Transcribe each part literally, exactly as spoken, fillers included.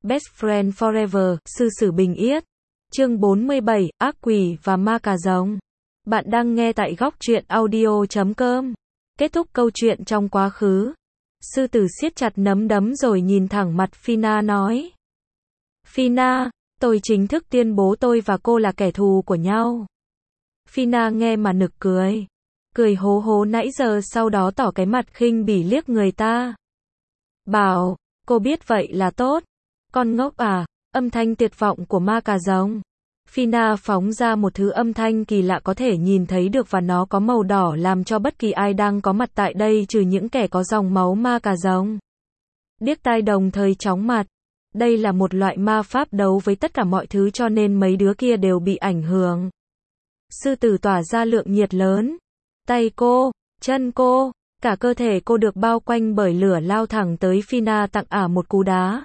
Best Friend Forever, sư sử bình yết. Chương bốn mươi bảy, ác quỷ và ma cà rồng. Bạn đang nghe tại góc truyện audio chấm com. Kết thúc câu chuyện trong quá khứ. Sư tử siết chặt nắm đấm rồi nhìn thẳng mặt Fina nói. Fina, tôi chính thức tuyên bố tôi và cô là kẻ thù của nhau. Fina nghe mà nực cười. Cười hố hố nãy giờ sau đó tỏ cái mặt khinh bỉ liếc người ta. Bảo, cô biết vậy là tốt. Con ngốc à, âm thanh tuyệt vọng của ma cà rồng. Fina phóng ra một thứ âm thanh kỳ lạ có thể nhìn thấy được và nó có màu đỏ làm cho bất kỳ ai đang có mặt tại đây trừ những kẻ có dòng máu ma cà rồng. Điếc tai đồng thời chóng mặt. Đây là một loại ma pháp đấu với tất cả mọi thứ cho nên mấy đứa kia đều bị ảnh hưởng. Sư tử tỏa ra lượng nhiệt lớn. Tay cô, chân cô, cả cơ thể cô được bao quanh bởi lửa lao thẳng tới Fina tặng ả một cú đá.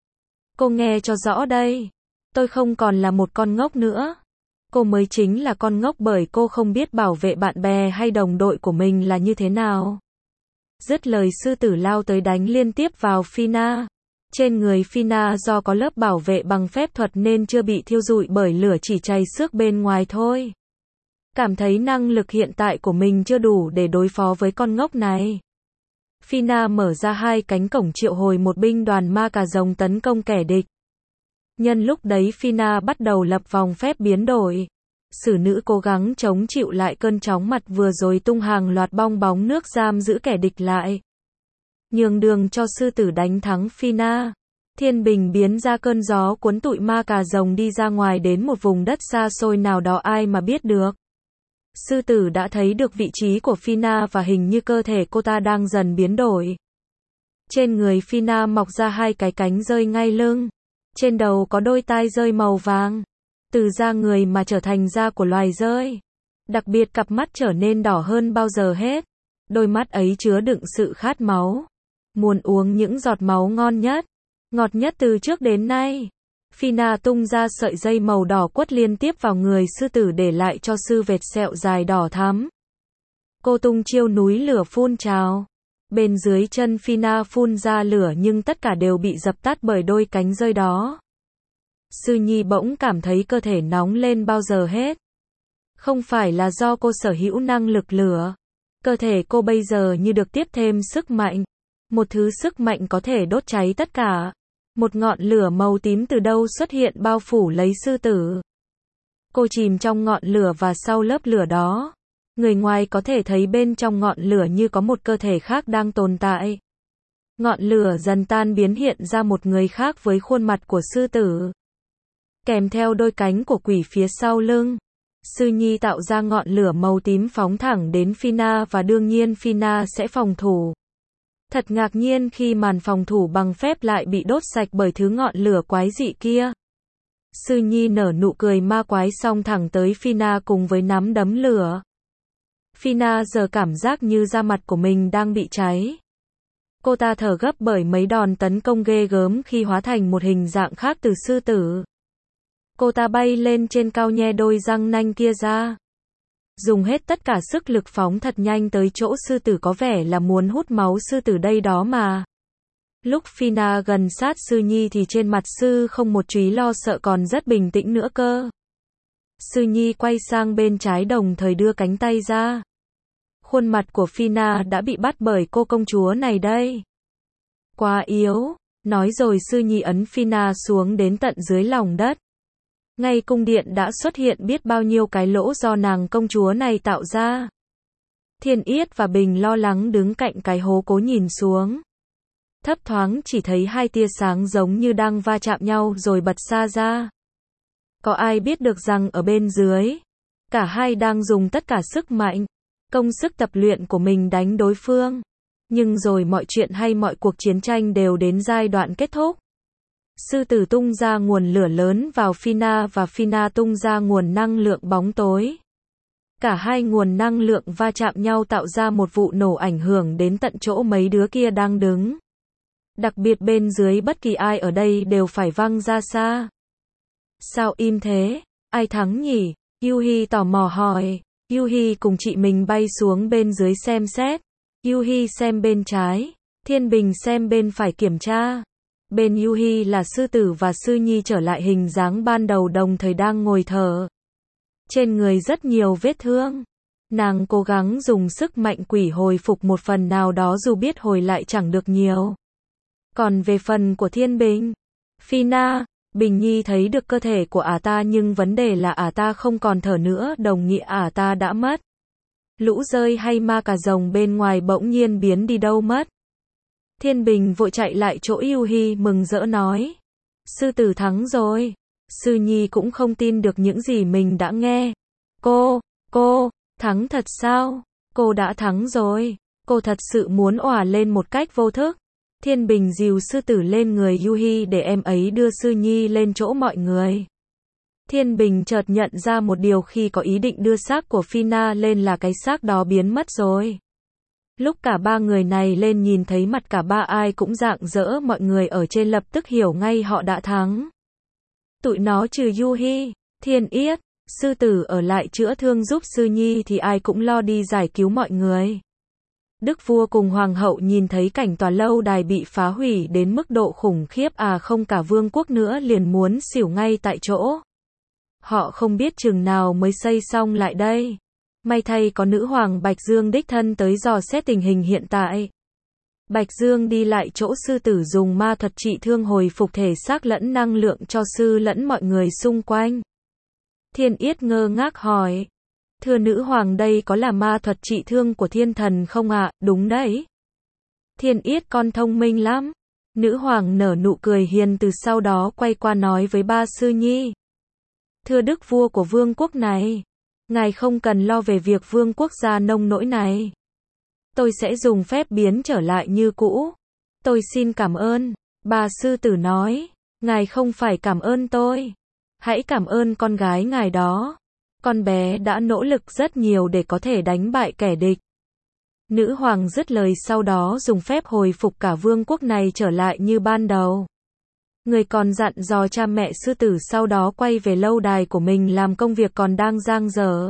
Cô nghe cho rõ đây. Tôi không còn là một con ngốc nữa. Cô mới chính là con ngốc bởi cô không biết bảo vệ bạn bè hay đồng đội của mình là như thế nào. Dứt lời sư tử lao tới đánh liên tiếp vào Fina. Trên người Fina do có lớp bảo vệ bằng phép thuật nên chưa bị thiêu rụi bởi lửa chỉ chảy xước bên ngoài thôi. Cảm thấy năng lực hiện tại của mình chưa đủ để đối phó với con ngốc này. Fina mở ra hai cánh cổng triệu hồi một binh đoàn ma cà rồng tấn công kẻ địch. Nhân lúc đấy Fina bắt đầu lập vòng phép biến đổi. Sử nữ cố gắng chống chịu lại cơn chóng mặt vừa rồi tung hàng loạt bong bóng nước giam giữ kẻ địch lại. Nhường đường cho sư tử đánh thắng Fina. Thiên bình biến ra cơn gió cuốn tụi ma cà rồng đi ra ngoài đến một vùng đất xa xôi nào đó ai mà biết được. Sư tử đã thấy được vị trí của Fina và hình như cơ thể cô ta đang dần biến đổi. Trên người Fina mọc ra hai cái cánh rơi ngay lưng. Trên đầu có đôi tai rơi màu vàng. Từ da người mà trở thành da của loài rơi. Đặc biệt cặp mắt trở nên đỏ hơn bao giờ hết. Đôi mắt ấy chứa đựng sự khát máu. Muốn uống những giọt máu ngon nhất, ngọt nhất từ trước đến nay. Fina tung ra sợi dây màu đỏ quất liên tiếp vào người sư tử để lại cho sư vệt sẹo dài đỏ thắm. Cô tung chiêu núi lửa phun trào. Bên dưới chân Fina phun ra lửa nhưng tất cả đều bị dập tắt bởi đôi cánh rơi đó. Sư nhi bỗng cảm thấy cơ thể nóng lên bao giờ hết. Không phải là do cô sở hữu năng lực lửa. Cơ thể cô bây giờ như được tiếp thêm sức mạnh. Một thứ sức mạnh có thể đốt cháy tất cả. Một ngọn lửa màu tím từ đâu xuất hiện bao phủ lấy sư tử. Cô chìm trong ngọn lửa và sau lớp lửa đó, người ngoài có thể thấy bên trong ngọn lửa như có một cơ thể khác đang tồn tại. Ngọn lửa dần tan biến hiện ra một người khác với khuôn mặt của sư tử. Kèm theo đôi cánh của quỷ phía sau lưng. Sư nhi tạo ra ngọn lửa màu tím phóng thẳng đến Fina và đương nhiên Fina sẽ phòng thủ. Thật ngạc nhiên khi màn phòng thủ bằng phép lại bị đốt sạch bởi thứ ngọn lửa quái dị kia. Sư nhi nở nụ cười ma quái xong thẳng tới Fina cùng với nắm đấm lửa. Fina giờ cảm giác như da mặt của mình đang bị cháy. Cô ta thở gấp bởi mấy đòn tấn công ghê gớm khi hóa thành một hình dạng khác từ sư tử. Cô ta bay lên trên cao nhe đôi răng nanh kia ra. Dùng hết tất cả sức lực phóng thật nhanh tới chỗ sư tử có vẻ là muốn hút máu sư tử đây đó mà. Lúc Fina gần sát sư nhi thì trên mặt sư không một chút lo sợ còn rất bình tĩnh nữa cơ. Sư nhi quay sang bên trái đồng thời đưa cánh tay ra. Khuôn mặt của Fina đã bị bắt bởi cô công chúa này đây. Quá yếu, nói rồi sư nhi ấn Fina xuống đến tận dưới lòng đất. Ngay cung điện đã xuất hiện biết bao nhiêu cái lỗ do nàng công chúa này tạo ra. Thiên Yết và Bình lo lắng đứng cạnh cái hố cố nhìn xuống. Thấp thoáng chỉ thấy hai tia sáng giống như đang va chạm nhau rồi bật xa ra. Có ai biết được rằng ở bên dưới, cả hai đang dùng tất cả sức mạnh, công sức tập luyện của mình đánh đối phương. Nhưng rồi mọi chuyện hay mọi cuộc chiến tranh đều đến giai đoạn kết thúc. Sư tử tung ra nguồn lửa lớn vào Fina và Fina tung ra nguồn năng lượng bóng tối. Cả hai nguồn năng lượng va chạm nhau tạo ra một vụ nổ ảnh hưởng đến tận chỗ mấy đứa kia đang đứng. Đặc biệt bên dưới bất kỳ ai ở đây đều phải văng ra xa. Sao im thế? Ai thắng nhỉ? Yuhi tò mò hỏi. Yuhi cùng chị mình bay xuống bên dưới xem xét. Yuhi xem bên trái. Thiên Bình xem bên phải kiểm tra. Bên Yuhi là sư tử và sư nhi trở lại hình dáng ban đầu đồng thời đang ngồi thở. Trên người rất nhiều vết thương. Nàng cố gắng dùng sức mạnh quỷ hồi phục một phần nào đó dù biết hồi lại chẳng được nhiều. Còn về phần của Thiên Bình, Phina, Bình Nhi thấy được cơ thể của ả ta nhưng vấn đề là ả ta không còn thở nữa, đồng nghĩa ả ta đã mất. Lũ rơi hay ma cà rồng bên ngoài bỗng nhiên biến đi đâu mất. Thiên Bình vội chạy lại chỗ Yuhi mừng rỡ nói. Sư tử thắng rồi. Sư Nhi cũng không tin được những gì mình đã nghe. Cô, cô, thắng thật sao? Cô đã thắng rồi. Cô thật sự muốn òa lên một cách vô thức. Thiên Bình dìu sư tử lên người Yuhi để em ấy đưa sư Nhi lên chỗ mọi người. Thiên Bình chợt nhận ra một điều khi có ý định đưa xác của Phina lên là cái xác đó biến mất rồi. Lúc cả ba người này lên nhìn thấy mặt cả ba ai cũng rạng rỡ, mọi người ở trên lập tức hiểu ngay họ đã thắng. Tụi nó trừ Yuhi, Thiên Yết, sư tử ở lại chữa thương giúp sư Nhi thì ai cũng lo đi giải cứu mọi người. Đức vua cùng hoàng hậu nhìn thấy cảnh tòa lâu đài bị phá hủy đến mức độ khủng khiếp, à không cả vương quốc nữa liền muốn xỉu ngay tại chỗ. Họ không biết chừng nào mới xây xong lại đây. May thay có nữ hoàng Bạch Dương đích thân tới dò xét tình hình hiện tại. Bạch Dương đi lại chỗ sư tử dùng ma thuật trị thương hồi phục thể xác lẫn năng lượng cho sư lẫn mọi người xung quanh. Thiên Yết ngơ ngác hỏi. Thưa nữ hoàng, đây có là ma thuật trị thương của thiên thần không ạ? À? Đúng đấy. Thiên Yết con thông minh lắm. Nữ hoàng nở nụ cười hiền từ sau đó quay qua nói với ba sư nhi. Thưa đức vua của vương quốc này, ngài không cần lo về việc vương quốc gia nông nỗi này. Tôi sẽ dùng phép biến trở lại như cũ. Tôi xin cảm ơn. Bà sư tử nói, ngài không phải cảm ơn tôi. Hãy cảm ơn con gái ngài đó. Con bé đã nỗ lực rất nhiều để có thể đánh bại kẻ địch. Nữ hoàng dứt lời sau đó dùng phép hồi phục cả vương quốc này trở lại như ban đầu. Người còn dặn dò cha mẹ sư tử sau đó quay về lâu đài của mình làm công việc còn đang dang dở.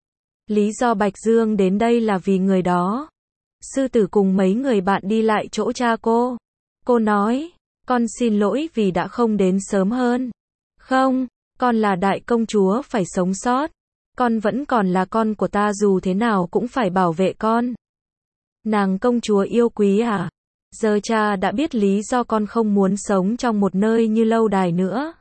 Lý do Bạch Dương đến đây là vì người đó. Sư tử cùng mấy người bạn đi lại chỗ cha cô. Cô nói, con xin lỗi vì đã không đến sớm hơn. Không, con là đại công chúa phải sống sót. Con vẫn còn là con của ta, dù thế nào cũng phải bảo vệ con. Nàng công chúa yêu quý à? Giờ cha đã biết lý do con không muốn sống trong một nơi như lâu đài nữa.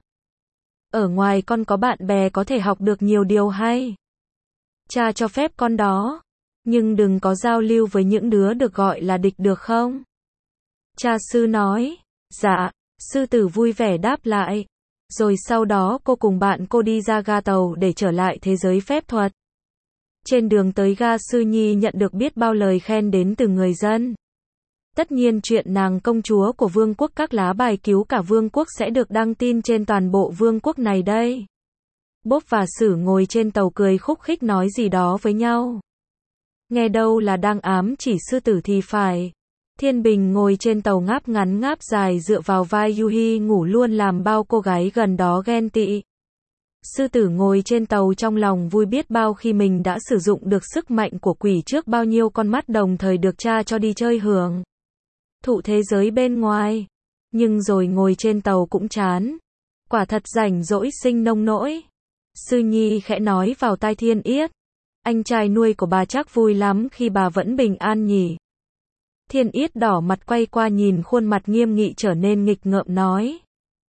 Ở ngoài con có bạn bè có thể học được nhiều điều hay. Cha cho phép con đó. Nhưng đừng có giao lưu với những đứa được gọi là địch được không? Cha sư nói. Dạ, sư tử vui vẻ đáp lại. Rồi sau đó cô cùng bạn cô đi ra ga tàu để trở lại thế giới phép thuật. Trên đường tới ga, sư nhi nhận được biết bao lời khen đến từ người dân. Tất nhiên chuyện nàng công chúa của vương quốc các lá bài cứu cả vương quốc sẽ được đăng tin trên toàn bộ vương quốc này đây. Bốp và Sử ngồi trên tàu cười khúc khích nói gì đó với nhau. Nghe đâu là đang ám chỉ sư tử thì phải. Thiên Bình ngồi trên tàu ngáp ngắn ngáp dài dựa vào vai Yuhi ngủ luôn làm bao cô gái gần đó ghen tị. Sư tử ngồi trên tàu trong lòng vui biết bao khi mình đã sử dụng được sức mạnh của quỷ trước bao nhiêu con mắt đồng thời được cha cho đi chơi hưởng thụ thế giới bên ngoài. Nhưng rồi ngồi trên tàu cũng chán. Quả thật rảnh rỗi sinh nông nỗi. Sư nhi khẽ nói vào tai Thiên Yết. Anh trai nuôi của bà chắc vui lắm khi bà vẫn bình an nhỉ. Thiên Yết đỏ mặt quay qua nhìn khuôn mặt nghiêm nghị trở nên nghịch ngợm nói.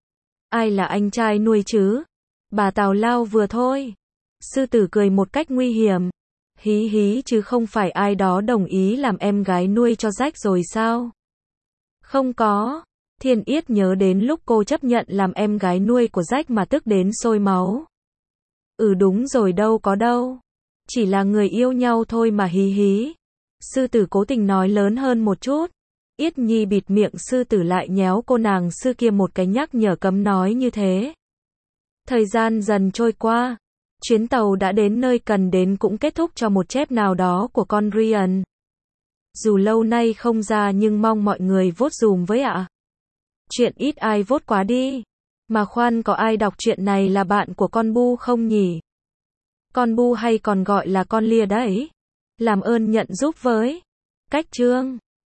Ai là anh trai nuôi chứ? Bà tào lao vừa thôi. Sư tử cười một cách nguy hiểm. Hí hí, chứ không phải ai đó đồng ý làm em gái nuôi cho rách rồi sao? Không có. Thiên Yết nhớ đến lúc cô chấp nhận làm em gái nuôi của rách mà tức đến sôi máu. Ừ đúng rồi, đâu có đâu. Chỉ là người yêu nhau thôi mà hí hí. Sư tử cố tình nói lớn hơn một chút. Yết Nhi bịt miệng sư tử lại nhéo cô nàng sư kia một cái nhắc nhở cấm nói như thế. Thời gian dần trôi qua. Chuyến tàu đã đến nơi cần đến cũng kết thúc cho một chép nào đó của con Ryan. Dù lâu nay không ra nhưng mong mọi người vote dùm với ạ. À. Chuyện ít ai vote quá đi. Mà khoan, có ai đọc chuyện này là bạn của con Bu không nhỉ? Con Bu hay còn gọi là con Lia đấy. Làm ơn nhận giúp với. Cách chương